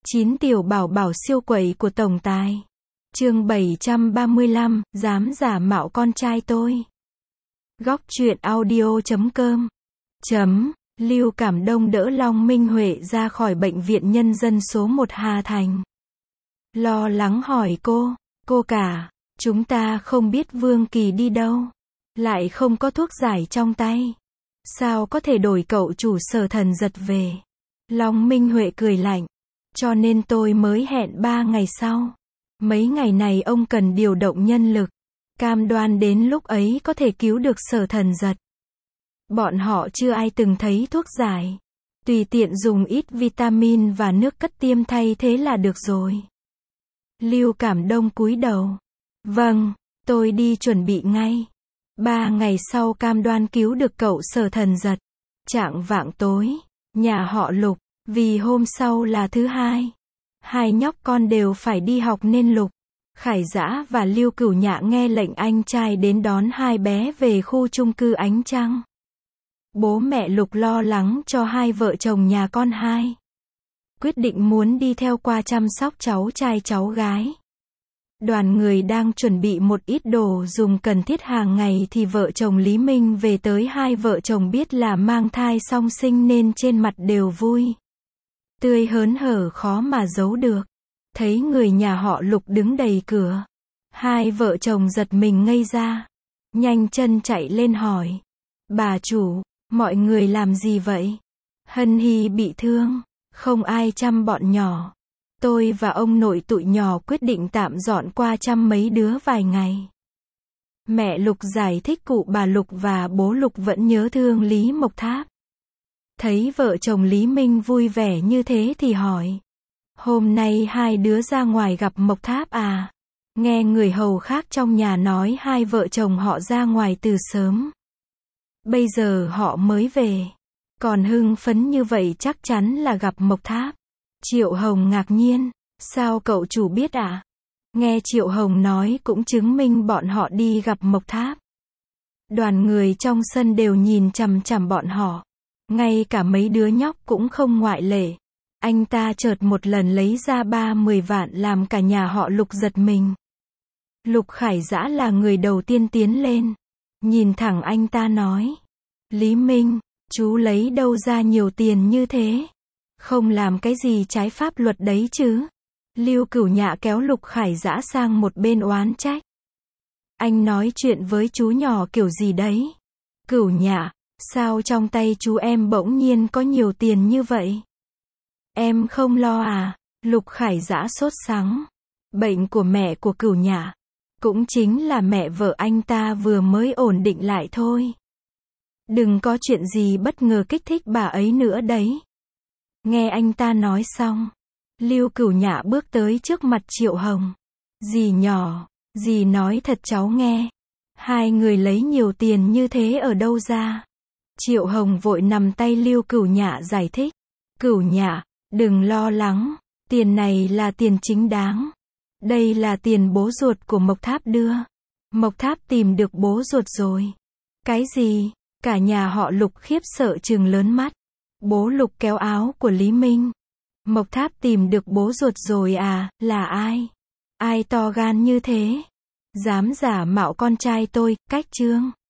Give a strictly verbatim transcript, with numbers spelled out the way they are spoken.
Chín tiểu bảo bảo siêu quậy của tổng tài. Chương bảy trăm ba mươi lăm, dám giả mạo con trai tôi. Góc truyện audio.com. Chấm. Lưu Cảm Đông đỡ Long Minh Huệ ra khỏi bệnh viện nhân dân số một Hà Thành. Lo lắng hỏi cô, cô cả, chúng ta không biết Vương Kỳ đi đâu. Lại không có thuốc giải trong tay. Sao có thể đổi cậu chủ Sở Thần Giật về? Long Minh Huệ cười lạnh. Cho nên tôi mới hẹn ba ngày sau. Mấy ngày này ông cần điều động nhân lực. Cam đoan đến lúc ấy có thể cứu được Sở Thần Giật. Bọn họ chưa ai từng thấy thuốc giải. Tùy tiện dùng ít vitamin và nước cất tiêm thay thế là được rồi. Lưu Cảm Đông cúi đầu. Vâng, tôi đi chuẩn bị ngay. Ba ngày sau cam đoan cứu được cậu Sở Thần Giật. Chạng vạng tối, nhà họ Lục, vì hôm sau là thứ hai. Hai nhóc con đều phải đi học nên Lục Khải Dã và Lưu Cửu Nhạ nghe lệnh anh trai đến đón hai bé về khu chung cư Ánh Trăng. Bố mẹ Lục lo lắng cho hai vợ chồng nhà con hai. Quyết định muốn đi theo qua chăm sóc cháu trai cháu gái. Đoàn người đang chuẩn bị một ít đồ dùng cần thiết hàng ngày thì vợ chồng Lý Minh về tới. Hai vợ chồng biết là mang thai song sinh nên trên mặt đều vui tươi hớn hở khó mà giấu được. Thấy người nhà họ Lục đứng đầy cửa, hai vợ chồng giật mình ngây ra. Nhanh chân chạy lên hỏi. Bà chủ, mọi người làm gì vậy? Hân Hy bị thương, không ai chăm bọn nhỏ. Tôi và ông nội tụi nhỏ quyết định tạm dọn qua chăm mấy đứa vài ngày. Mẹ Lục giải thích cụ bà Lục và bố Lục vẫn nhớ thương Lý Mộc Tháp. Thấy vợ chồng Lý Minh vui vẻ như thế thì hỏi. Hôm nay hai đứa ra ngoài gặp Mộc Tháp à? Nghe người hầu khác trong nhà nói hai vợ chồng họ ra ngoài từ sớm. Bây giờ họ mới về. Còn hưng phấn như vậy chắc chắn là gặp Mộc Tháp. Triệu Hồng ngạc nhiên. Sao cậu chủ biết à? Nghe Triệu Hồng nói cũng chứng minh bọn họ đi gặp Mộc Tháp. Đoàn người trong sân đều nhìn chằm chằm bọn họ. Ngay cả mấy đứa nhóc cũng không ngoại lệ. Anh ta chợt một lần lấy ra ba mươi vạn làm cả nhà họ Lục giật mình. Lục Khải Dã là người đầu tiên tiến lên. Nhìn thẳng anh ta nói. Lý Minh, chú lấy đâu ra nhiều tiền như thế? Không làm cái gì trái pháp luật đấy chứ? Lưu Cửu Nhạ kéo Lục Khải Dã sang một bên oán trách. Anh nói chuyện với chú nhỏ kiểu gì đấy? Cửu Nhạ, sao trong tay chú em bỗng nhiên có nhiều tiền như vậy? Em không lo à? Lục Khải Dã sốt sắng. Bệnh của mẹ của Cửu Nhạ cũng chính là mẹ vợ anh ta vừa mới ổn định lại thôi. Đừng có chuyện gì bất ngờ kích thích bà ấy nữa đấy. Nghe anh ta nói xong, Lưu Cửu Nhạ bước tới trước mặt Triệu Hồng. Dì nhỏ, dì nói thật cháu nghe. Hai người lấy nhiều tiền như thế ở đâu ra? Triệu Hồng vội nắm tay Lưu Cửu Nhạ giải thích. Cửu Nhạ, đừng lo lắng. Tiền này là tiền chính đáng. Đây là tiền bố ruột của Mộc Tháp đưa. Mộc Tháp tìm được bố ruột rồi. Cái gì? Cả nhà họ Lục khiếp sợ trừng lớn mắt. Bố Lục kéo áo của Lý Minh. Mộc Tháp tìm được bố ruột rồi à? Là ai? Ai to gan như thế? Dám giả mạo con trai tôi? Cách chương